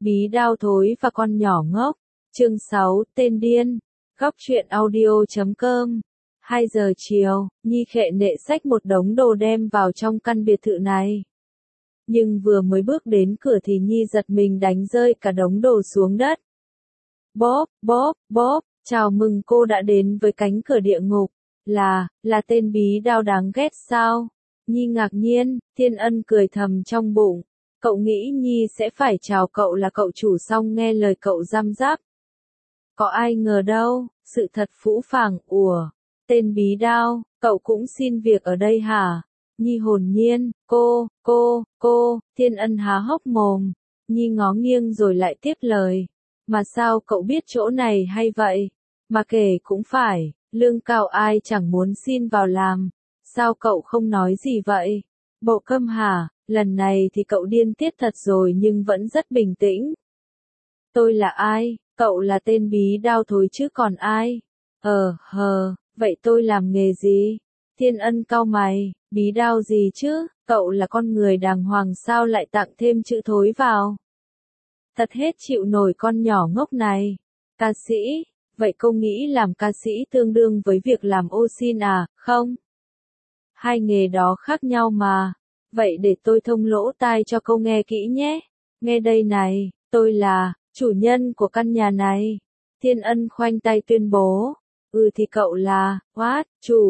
Bí đao thối và con nhỏ ngốc. Chương 6, tên điên. Góc truyện audio.com. 2 giờ chiều, Nhi khệ nệ xách một đống đồ đem vào trong căn biệt thự này. Nhưng vừa mới bước đến cửa thì Nhi giật mình đánh rơi cả đống đồ xuống đất. Bóp, bóp, bóp, chào mừng cô đã đến với cánh cửa địa ngục. Là tên bí đao đáng ghét sao? Nhi ngạc nhiên, Thiên Ân cười thầm trong bụng. Cậu nghĩ Nhi sẽ phải chào cậu là cậu chủ xong nghe lời cậu răm rắp. Có ai ngờ đâu, sự thật phũ phàng. Ủa, tên bí đao, cậu cũng xin việc ở đây hả? Nhi hồn nhiên, cô, Thiên Ân há hốc mồm. Nhi ngó nghiêng rồi lại tiếp lời. Mà sao cậu biết chỗ này hay vậy? Mà kể cũng phải, lương cao ai chẳng muốn xin vào làm. Sao cậu không nói gì vậy? Bộ câm hả? Lần này thì cậu điên tiết thật rồi nhưng vẫn rất bình tĩnh. Tôi là ai? Cậu là tên bí đao thối chứ còn ai? Vậy tôi làm nghề gì? Thiên Ân cau mày, bí đao gì chứ? Cậu là con người đàng hoàng sao lại tặng thêm chữ thối vào? Thật hết chịu nổi con nhỏ ngốc này. Ca sĩ, vậy cô nghĩ làm ca sĩ tương đương với việc làm ô xin à, không? Hai nghề đó khác nhau mà. Vậy để tôi thông lỗ tai cho cô nghe kỹ nhé. Nghe đây này, tôi là chủ nhân của căn nhà này. Thiên Ân khoanh tay tuyên bố. Thì cậu là, what,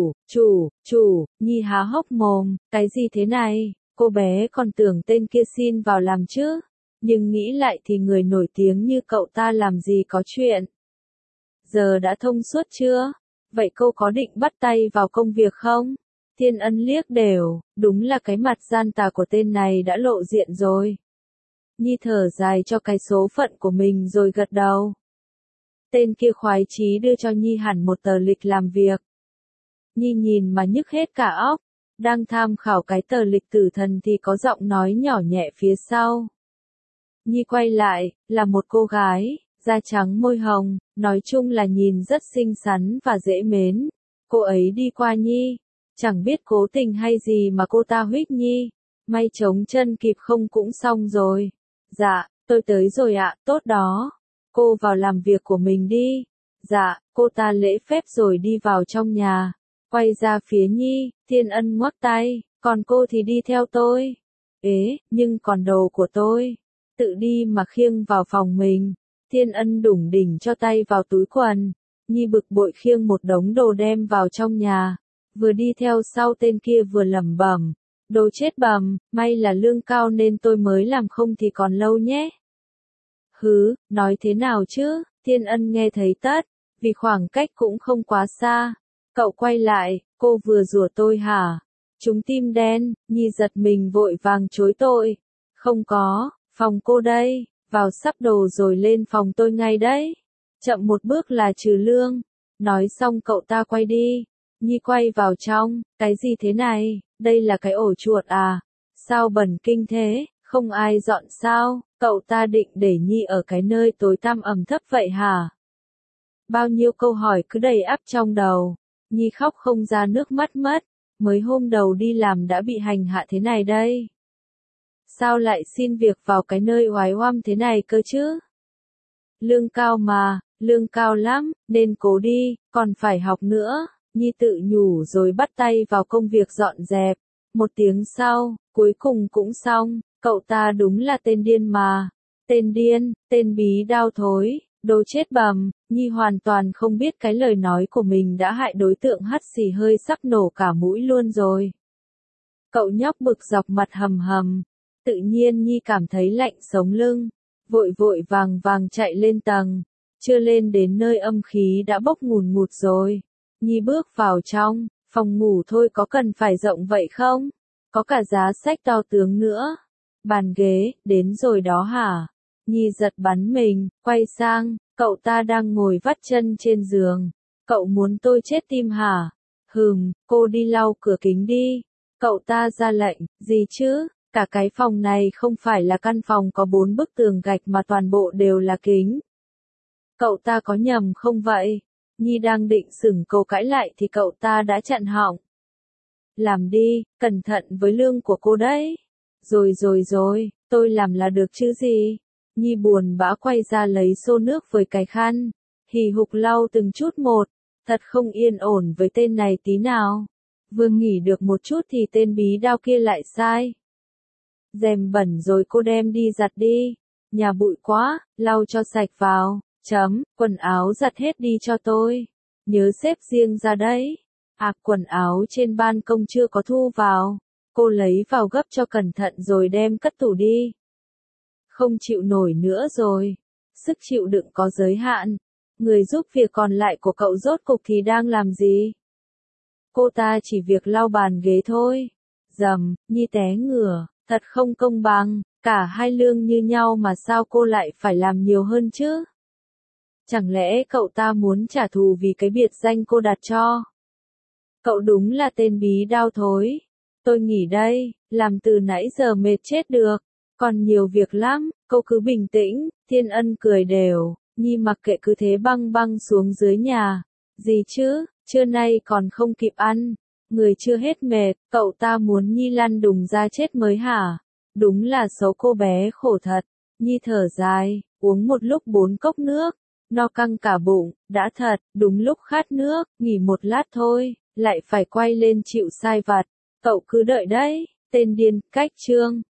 chủ, Nhi há hốc mồm, cái gì thế này? Cô bé còn tưởng tên kia xin vào làm chứ. Nhưng nghĩ lại thì người nổi tiếng như cậu ta làm gì có chuyện. Giờ đã thông suốt chưa? Vậy cô có định bắt tay vào công việc không? Thiên Ân liếc đều, đúng là cái mặt gian tà của tên này đã lộ diện rồi. Nhi thở dài cho cái số phận của mình rồi gật đầu. Tên kia khoái chí đưa cho Nhi hẳn một tờ lịch làm việc. Nhi nhìn mà nhức hết cả óc, đang tham khảo cái tờ lịch tử thần thì có giọng nói nhỏ nhẹ phía sau. Nhi quay lại, là một cô gái, da trắng môi hồng, nói chung là nhìn rất xinh xắn và dễ mến. Cô ấy đi qua Nhi, chẳng biết cố tình hay gì mà cô ta huých Nhi. May chống chân kịp không cũng xong rồi. Dạ, tôi tới rồi ạ, tốt đó. Cô vào làm việc của mình đi. Dạ, cô ta lễ phép rồi đi vào trong nhà. Quay ra phía Nhi, Thiên Ân ngoắc tay, còn cô thì đi theo tôi. Nhưng còn đồ của tôi. Tự đi mà khiêng vào phòng mình. Thiên Ân đủng đỉnh cho tay vào túi quần. Nhi bực bội khiêng một đống đồ đem vào trong nhà. Vừa đi theo sau tên kia vừa lẩm bẩm. Đồ chết bầm, may là lương cao nên tôi mới làm không thì còn lâu nhé. Nói thế nào chứ? Thiên Ân nghe thấy tất, vì khoảng cách cũng không quá xa. Cậu quay lại, cô vừa rủa tôi hả? Chúng tim đen, Nhi giật mình vội vàng chối tội. Không có, phòng cô đây, vào sắp đồ rồi lên phòng tôi ngay đấy. Chậm một bước là trừ lương. Nói xong cậu ta quay đi. Nhi quay vào trong, cái gì thế này, đây là cái ổ chuột à? Sao bẩn kinh thế, không ai dọn sao? Cậu ta định để Nhi ở cái nơi tối tăm ẩm thấp vậy hả? Bao nhiêu câu hỏi cứ đầy ắp trong đầu. Nhi khóc không ra nước mắt mất. Mới hôm đầu đi làm đã bị hành hạ thế này đây. Sao lại xin việc vào cái nơi oái oăm thế này cơ chứ? Lương cao mà, lương cao lắm, nên cố đi, còn phải học nữa. Nhi tự nhủ rồi bắt tay vào công việc dọn dẹp. Một tiếng sau, cuối cùng cũng xong. Cậu ta đúng là tên điên mà. Tên điên, tên bí đao thối, đồ chết bầm. Nhi hoàn toàn không biết cái lời nói của mình đã hại đối tượng hắt xì hơi sắp nổ cả mũi luôn rồi. Cậu nhóc bực dọc mặt hầm hầm. Tự nhiên Nhi cảm thấy lạnh sống lưng. Vội vàng chạy lên tầng. Chưa lên đến nơi âm khí đã bốc ngùn ngụt rồi. Nhi bước vào trong, phòng ngủ thôi có cần phải rộng vậy không? Có cả giá sách to tướng nữa. Bàn ghế, đến rồi đó hả? Nhi giật bắn mình, quay sang, cậu ta đang ngồi vắt chân trên giường. Cậu muốn tôi chết tim hả? Cô đi lau cửa kính đi. Cậu ta ra lệnh, gì chứ? Cả cái phòng này không phải là căn phòng có 4 bức tường gạch mà toàn bộ đều là kính. Cậu ta có nhầm không vậy? Nhi đang định xửng câu cãi lại thì cậu ta đã chặn họng. Làm đi, cẩn thận với lương của cô đấy. Rồi, tôi làm là được chứ gì? Nhi buồn bã quay ra lấy xô nước với cái khăn, hì hục lau từng chút một, thật không yên ổn với tên này tí nào. Vừa nghỉ được một chút thì tên bí đao kia lại sai. Rèm bẩn rồi cô đem đi giặt đi, nhà bụi quá, lau cho sạch vào, quần áo giặt hết đi cho tôi, nhớ xếp riêng ra đấy. Quần áo trên ban công chưa có thu vào, cô lấy vào gấp cho cẩn thận rồi đem cất tủ đi. Không chịu nổi nữa rồi, sức chịu đựng có giới hạn, người giúp việc còn lại của cậu rốt cục thì đang làm gì? Cô ta chỉ việc lau bàn ghế thôi. Nhi té ngửa, thật không công bằng, cả hai lương như nhau mà sao cô lại phải làm nhiều hơn chứ? Chẳng lẽ cậu ta muốn trả thù vì cái biệt danh cô đặt cho? Cậu đúng là tên bí đao thối. Tôi nghỉ đây, làm từ nãy giờ mệt chết được. Còn nhiều việc lắm, cô cứ bình tĩnh. Thiên Ân cười đều, Nhi mặc kệ cứ thế băng băng xuống dưới nhà. Gì chứ, trưa nay còn không kịp ăn. Người chưa hết mệt, cậu ta muốn Nhi lăn đùng ra chết mới hả? Đúng là xấu cô bé khổ thật. Nhi thở dài, uống một lúc 4 cốc nước. No căng cả bụng, đã thật, đúng lúc khát nước, nghỉ một lát thôi, lại phải quay lên chịu sai vặt. Cậu cứ đợi đấy, tên điên, cách chương.